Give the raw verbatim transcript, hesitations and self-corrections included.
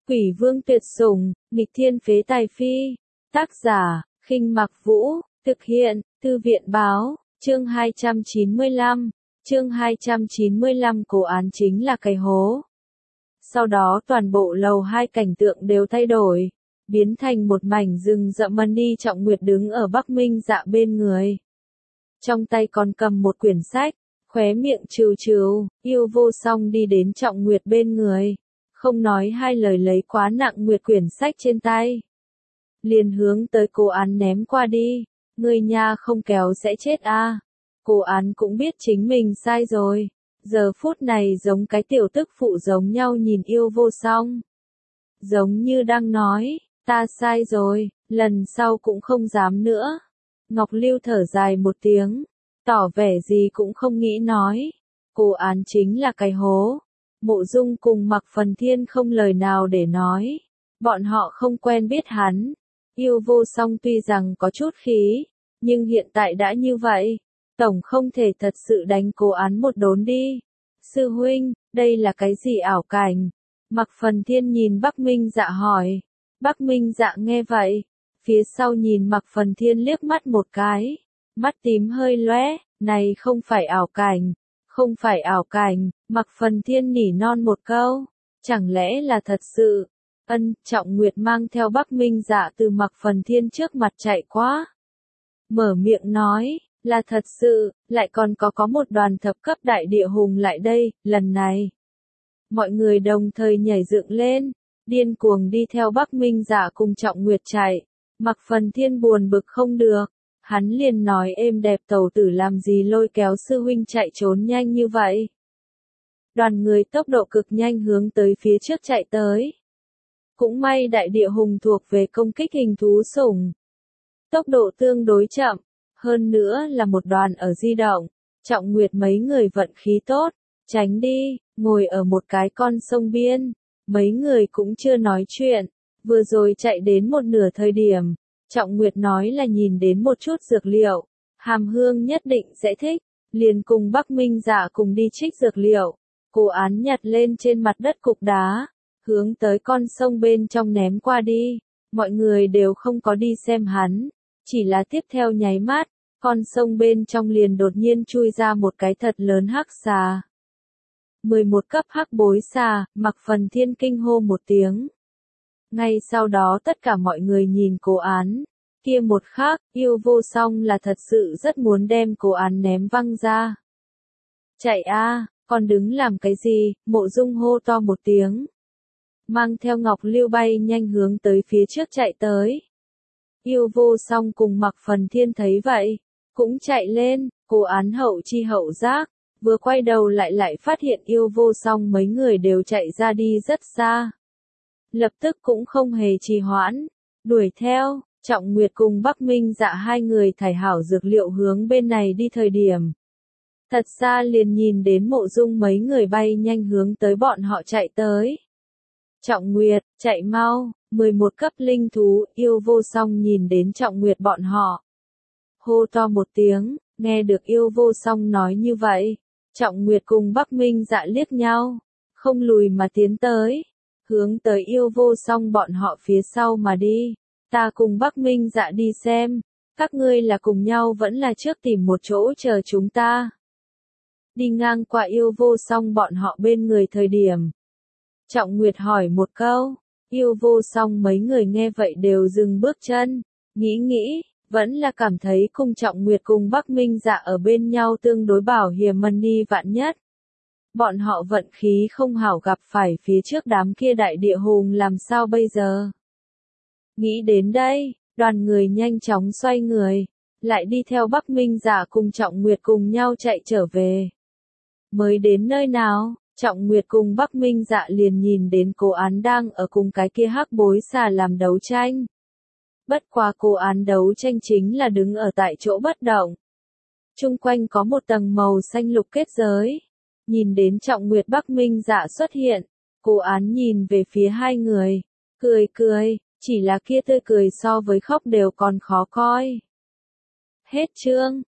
Quỷ vương tuyệt sủng, nghịch thiên phế tài phi. Tác giả, Khinh Mặc Vũ, thực hiện, Thư viện báo, chương hai trăm chín mươi lăm. Chương hai trăm chín mươi lăm Cố án chính là cái hố. Sau đó toàn bộ lầu hai cảnh tượng đều thay đổi, biến thành một mảnh rừng rậm. Mani Trọng Nguyệt đứng ở Bắc Minh Dạ bên người. Trong tay còn cầm một quyển sách, khóe miệng trừ trừ, Yêu Vô Song đi đến Trọng Nguyệt bên người. Không nói hai lời lấy quá nặng nguyệt quyển sách trên tay. Liền hướng tới Cố án ném qua đi. Người nha không kéo sẽ chết a. À. Cố án cũng biết chính mình sai rồi. Giờ phút này giống cái tiểu tức phụ giống nhau nhìn Yêu Vô Song. Giống như đang nói, ta sai rồi, lần sau cũng không dám nữa. Ngọc Lưu thở dài một tiếng, tỏ vẻ gì cũng không nghĩ nói. Cố án chính là cái hố. Mộ Dung cùng Mạc Phần Thiên không lời nào để nói. Bọn họ không quen biết hắn. Yêu Vô Song tuy rằng có chút khí, nhưng hiện tại đã như vậy, tổng không thể thật sự đánh Cố án một đốn đi. Sư huynh, đây là cái gì ảo cảnh? Mạc Phần Thiên nhìn Bắc Minh Dạ hỏi. Bắc Minh Dạ nghe vậy, phía sau nhìn Mạc Phần Thiên liếc mắt một cái, mắt tím hơi lóe, này không phải ảo cảnh, không phải ảo cảnh. Mạc Phần Thiên nỉ non một câu, chẳng lẽ là thật sự? Ân, Trọng Nguyệt mang theo Bắc Minh Dạ từ Mạc Phần Thiên trước mặt chạy qua. Mở miệng nói, là thật sự, lại còn có có một đoàn thập cấp đại địa hùng lại đây, lần này. Mọi người đồng thời nhảy dựng lên, điên cuồng đi theo Bắc Minh Dạ cùng Trọng Nguyệt chạy. Mạc Phần Thiên buồn bực không được, hắn liền nói êm đẹp tẩu tử làm gì lôi kéo sư huynh chạy trốn nhanh như vậy. Đoàn người tốc độ cực nhanh hướng tới phía trước chạy tới. Cũng may đại địa hùng thuộc về công kích hình thú sủng. Tốc độ tương đối chậm, hơn nữa là một đoàn ở di động. Trọng Nguyệt mấy người vận khí tốt, tránh đi, ngồi ở một cái con sông biên. Mấy người cũng chưa nói chuyện, vừa rồi chạy đến một nửa thời điểm. Trọng Nguyệt nói là nhìn đến một chút dược liệu, Hàm Hương nhất định sẽ thích, liền cùng Bắc Minh Dạ cùng đi trích dược liệu. Cố án nhặt lên trên mặt đất cục đá, hướng tới con sông bên trong ném qua đi. Mọi người đều không có đi xem hắn, chỉ là tiếp theo nháy mắt, con sông bên trong liền đột nhiên chui ra một cái thật lớn hắc xà. mười một cấp hắc bối xà, Mạc Phần Thiên kinh hô một tiếng. Ngay sau đó tất cả mọi người nhìn Cố án. Kia một khắc, Yêu Vô Song là thật sự rất muốn đem Cố án ném văng ra. Chạy a, còn đứng làm cái gì? Mộ Dung hô to một tiếng. Mang theo Ngọc Lưu bay nhanh hướng tới phía trước chạy tới. Yêu Vô Song cùng Mạc Phần Thiên thấy vậy, cũng chạy lên. Cố án hậu chi hậu giác, vừa quay đầu lại lại phát hiện Yêu Vô Song mấy người đều chạy ra đi rất xa. Lập tức cũng không hề trì hoãn, đuổi theo. Trọng Nguyệt cùng Bắc Minh Dạ hai người thải hảo dược liệu hướng bên này đi thời điểm. Thật xa liền nhìn đến Mộ Dung mấy người bay nhanh hướng tới bọn họ chạy tới. Trọng Nguyệt, chạy mau, mười một cấp linh thú. Yêu Vô Song nhìn đến Trọng Nguyệt bọn họ. Hô to một tiếng, nghe được Yêu Vô Song nói như vậy. Trọng Nguyệt cùng Bắc Minh Dạ liếc nhau, không lùi mà tiến tới. Hướng tới Yêu Vô Song bọn họ phía sau mà đi. Ta cùng Bắc Minh Dạ đi xem, các ngươi là cùng nhau vẫn là trước tìm một chỗ chờ chúng ta. Đi ngang qua Yêu Vô Song bọn họ bên người thời điểm. Trọng Nguyệt hỏi một câu, Yêu Vô Song mấy người nghe vậy đều dừng bước chân, nghĩ nghĩ, vẫn là cảm thấy cùng Trọng Nguyệt cùng Bắc Minh Dạ ở bên nhau tương đối bảo hiểm Mani vạn nhất. Bọn họ vận khí không hảo gặp phải phía trước đám kia đại địa hùng làm sao bây giờ? Nghĩ đến đây, đoàn người nhanh chóng xoay người, lại đi theo Bắc Minh Dạ cùng Trọng Nguyệt cùng nhau chạy trở về. Mới đến nơi nào, Trọng Nguyệt cùng Bắc Minh Dạ liền nhìn đến Cố án đang ở cùng cái kia hắc bối xà làm đấu tranh. Bất quá Cố án đấu tranh chính là đứng ở tại chỗ bất động. Trung quanh có một tầng màu xanh lục kết giới. Nhìn đến Trọng Nguyệt Bắc Minh Dạ xuất hiện, Cố án nhìn về phía hai người, cười cười, chỉ là kia tươi cười so với khóc đều còn khó coi. Hết chương.